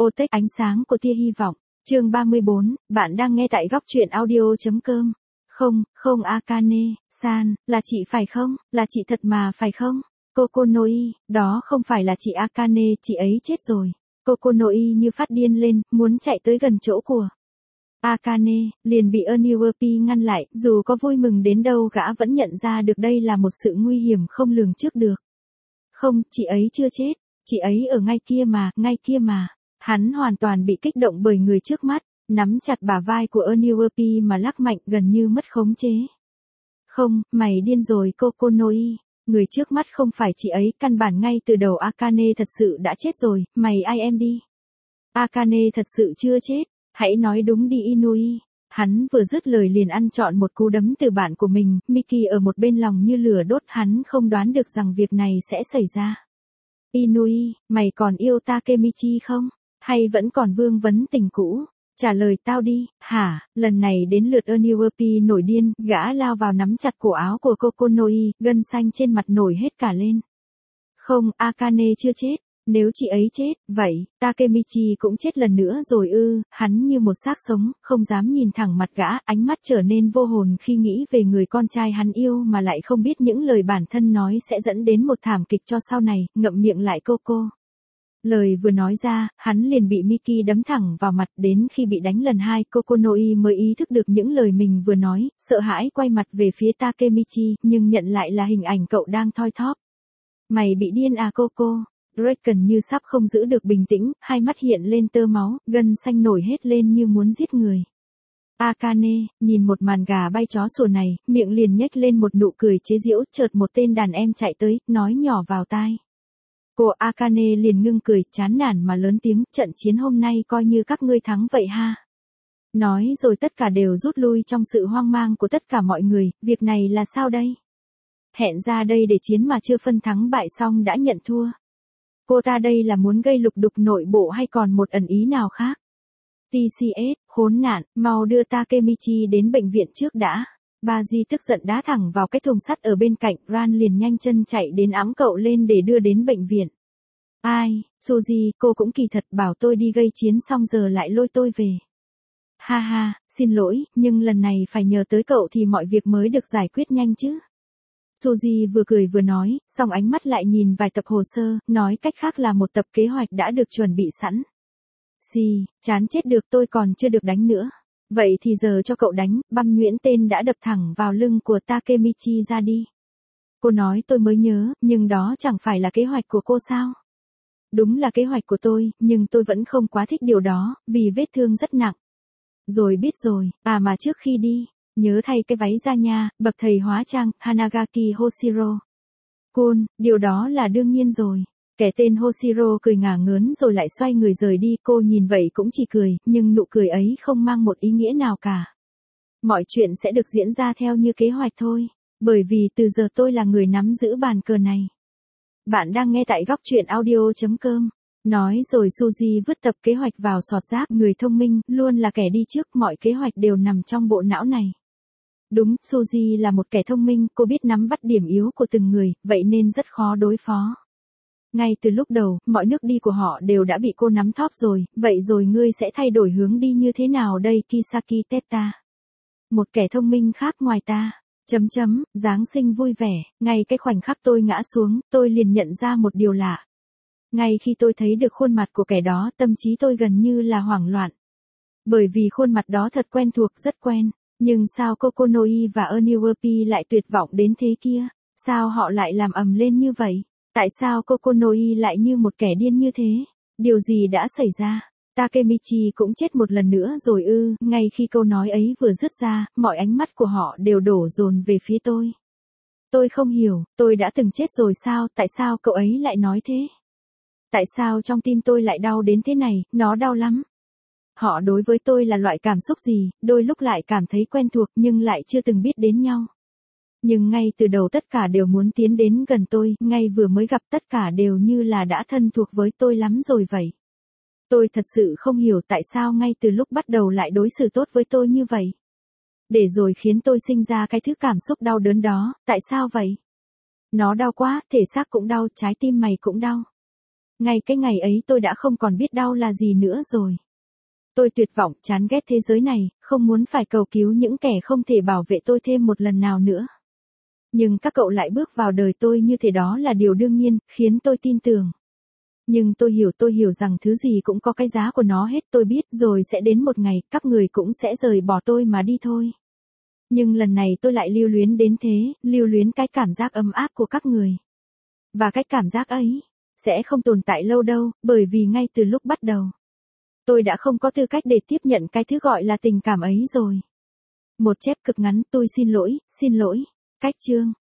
Otech ánh sáng của tia hy vọng. Chương 34, bạn đang nghe tại góc truyện audio.com. Không Akane-san, là chị phải không? Là chị thật mà phải không? Kokonoi, đó không phải là chị Akane, chị ấy chết rồi. Kokonoi như phát điên lên, muốn chạy tới gần chỗ của Akane, liền bị Oniwapi ngăn lại, dù có vui mừng đến đâu gã vẫn nhận ra được đây là một sự nguy hiểm không lường trước được. Không, chị ấy chưa chết, chị ấy ở ngay kia mà. Hắn hoàn toàn bị kích động bởi người trước mắt, nắm chặt bả vai của Oniwapi mà lắc mạnh gần như mất khống chế. Không, mày điên rồi Kokonoi, người trước mắt không phải chị ấy, căn bản ngay từ đầu Akane thật sự đã chết rồi, mày ai em đi. Akane thật sự chưa chết, hãy nói đúng đi Inui. Hắn vừa dứt lời liền ăn trọn một cú đấm từ bạn của mình, Miki ở một bên lòng như lửa đốt, hắn không đoán được rằng việc này sẽ xảy ra. Inui, mày còn yêu Takemichi không? Hay vẫn còn vương vấn tình cũ? Trả lời tao đi, hả? Lần này đến lượt Oniwapi nổi điên, gã lao vào nắm chặt cổ áo của Kokonoi, gân xanh trên mặt nổi hết cả lên. Không, Akane chưa chết. Nếu chị ấy chết, vậy, Takemichi cũng chết lần nữa rồi ư? Hắn như một xác sống, không dám nhìn thẳng mặt gã, ánh mắt trở nên vô hồn khi nghĩ về người con trai hắn yêu mà lại không biết những lời bản thân nói sẽ dẫn đến một thảm kịch cho sau này, ngậm miệng lại Coco. Lời vừa nói ra, hắn liền bị Miki đấm thẳng vào mặt, đến khi bị đánh lần hai, Kokonoi mới ý thức được những lời mình vừa nói, sợ hãi quay mặt về phía Takemichi, nhưng nhận lại là hình ảnh cậu đang thoi thóp. Mày bị điên à Coco? Draken như sắp không giữ được bình tĩnh, hai mắt hiện lên tơ máu, gân xanh nổi hết lên như muốn giết người. Akane, nhìn một màn gà bay chó sủa này, miệng liền nhếch lên một nụ cười chế giễu, chợt một tên đàn em chạy tới, nói nhỏ vào tai. Cô Akane liền ngưng cười, chán nản mà lớn tiếng, trận chiến hôm nay coi như các ngươi thắng vậy ha. Nói rồi tất cả đều rút lui trong sự hoang mang của tất cả mọi người, việc này là sao đây? Hẹn ra đây để chiến mà chưa phân thắng bại xong đã nhận thua. Cô ta đây là muốn gây lục đục nội bộ hay còn một ẩn ý nào khác? TCS, khốn nạn, mau đưa Takemichi đến bệnh viện trước đã. Baji tức giận đá thẳng vào cái thùng sắt ở bên cạnh, Ran liền nhanh chân chạy đến ẵm cậu lên để đưa đến bệnh viện. Ai, Suzy, cô cũng kỳ thật, bảo tôi đi gây chiến xong giờ lại lôi tôi về. Ha ha, xin lỗi, nhưng lần này phải nhờ tới cậu thì mọi việc mới được giải quyết nhanh chứ. Suzy vừa cười vừa nói, xong ánh mắt lại nhìn vài tập hồ sơ, nói cách khác là một tập kế hoạch đã được chuẩn bị sẵn. Chán chết được, tôi còn chưa được đánh nữa. Vậy thì giờ cho cậu đánh, băm nhuyễn tên đã đập thẳng vào lưng của Takemichi ra đi. Cô nói tôi mới nhớ, nhưng đó chẳng phải là kế hoạch của cô sao? Đúng là kế hoạch của tôi, nhưng tôi vẫn không quá thích điều đó, vì vết thương rất nặng. Rồi biết rồi, mà trước khi đi, nhớ thay cái váy ra nha, bậc thầy hóa trang, Hanagaki Hoshiro. Cool, điều đó là đương nhiên rồi. Kẻ tên Hoshiro cười ngả ngớn rồi lại xoay người rời đi, cô nhìn vậy cũng chỉ cười, nhưng nụ cười ấy không mang một ý nghĩa nào cả. Mọi chuyện sẽ được diễn ra theo như kế hoạch thôi, bởi vì từ giờ tôi là người nắm giữ bàn cờ này. Bạn đang nghe tại góc truyện audio.com. Nói rồi Suzy vứt tập kế hoạch vào sọt rác, người thông minh, luôn là kẻ đi trước, mọi kế hoạch đều nằm trong bộ não này. Đúng, Suzy là một kẻ thông minh, cô biết nắm bắt điểm yếu của từng người, vậy nên rất khó đối phó. Ngay từ lúc đầu, mọi nước đi của họ đều đã bị cô nắm thóp rồi, vậy rồi ngươi sẽ thay đổi hướng đi như thế nào đây Kisaki Teta? Một kẻ thông minh khác ngoài ta. Giáng sinh vui vẻ, ngay cái khoảnh khắc tôi ngã xuống, tôi liền nhận ra một điều lạ. Ngay khi tôi thấy được khuôn mặt của kẻ đó, tâm trí tôi gần như là hoảng loạn. Bởi vì khuôn mặt đó thật quen thuộc, rất quen. Nhưng sao Kokonoi và Oniwapi lại tuyệt vọng đến thế kia? Sao họ lại làm ầm lên như vậy? Tại sao Kokonoi lại như một kẻ điên như thế? Điều gì đã xảy ra? Takemichi cũng chết một lần nữa rồi ư? Ngay khi câu nói ấy vừa dứt ra, mọi ánh mắt của họ đều đổ dồn về phía tôi. Tôi không hiểu, tôi đã từng chết rồi sao? Tại sao cậu ấy lại nói thế? Tại sao trong tim tôi lại đau đến thế này? Nó đau lắm. Họ đối với tôi là loại cảm xúc gì, đôi lúc lại cảm thấy quen thuộc nhưng lại chưa từng biết đến nhau. Nhưng ngay từ đầu tất cả đều muốn tiến đến gần tôi, ngay vừa mới gặp tất cả đều như là đã thân thuộc với tôi lắm rồi vậy. Tôi thật sự không hiểu tại sao ngay từ lúc bắt đầu lại đối xử tốt với tôi như vậy. Để rồi khiến tôi sinh ra cái thứ cảm xúc đau đớn đó, tại sao vậy? Nó đau quá, thể xác cũng đau, trái tim mày cũng đau. Ngay cái ngày ấy tôi đã không còn biết đau là gì nữa rồi. Tôi tuyệt vọng, chán ghét thế giới này, không muốn phải cầu cứu những kẻ không thể bảo vệ tôi thêm một lần nào nữa. Nhưng các cậu lại bước vào đời tôi như thế, đó là điều đương nhiên, khiến tôi tin tưởng. Nhưng tôi hiểu rằng thứ gì cũng có cái giá của nó hết, tôi biết rồi sẽ đến một ngày, các người cũng sẽ rời bỏ tôi mà đi thôi. Nhưng lần này tôi lại lưu luyến đến thế, lưu luyến cái cảm giác ấm áp của các người. Và cái cảm giác ấy, sẽ không tồn tại lâu đâu, bởi vì ngay từ lúc bắt đầu, tôi đã không có tư cách để tiếp nhận cái thứ gọi là tình cảm ấy rồi. Một chép cực ngắn, tôi xin lỗi. Cách chương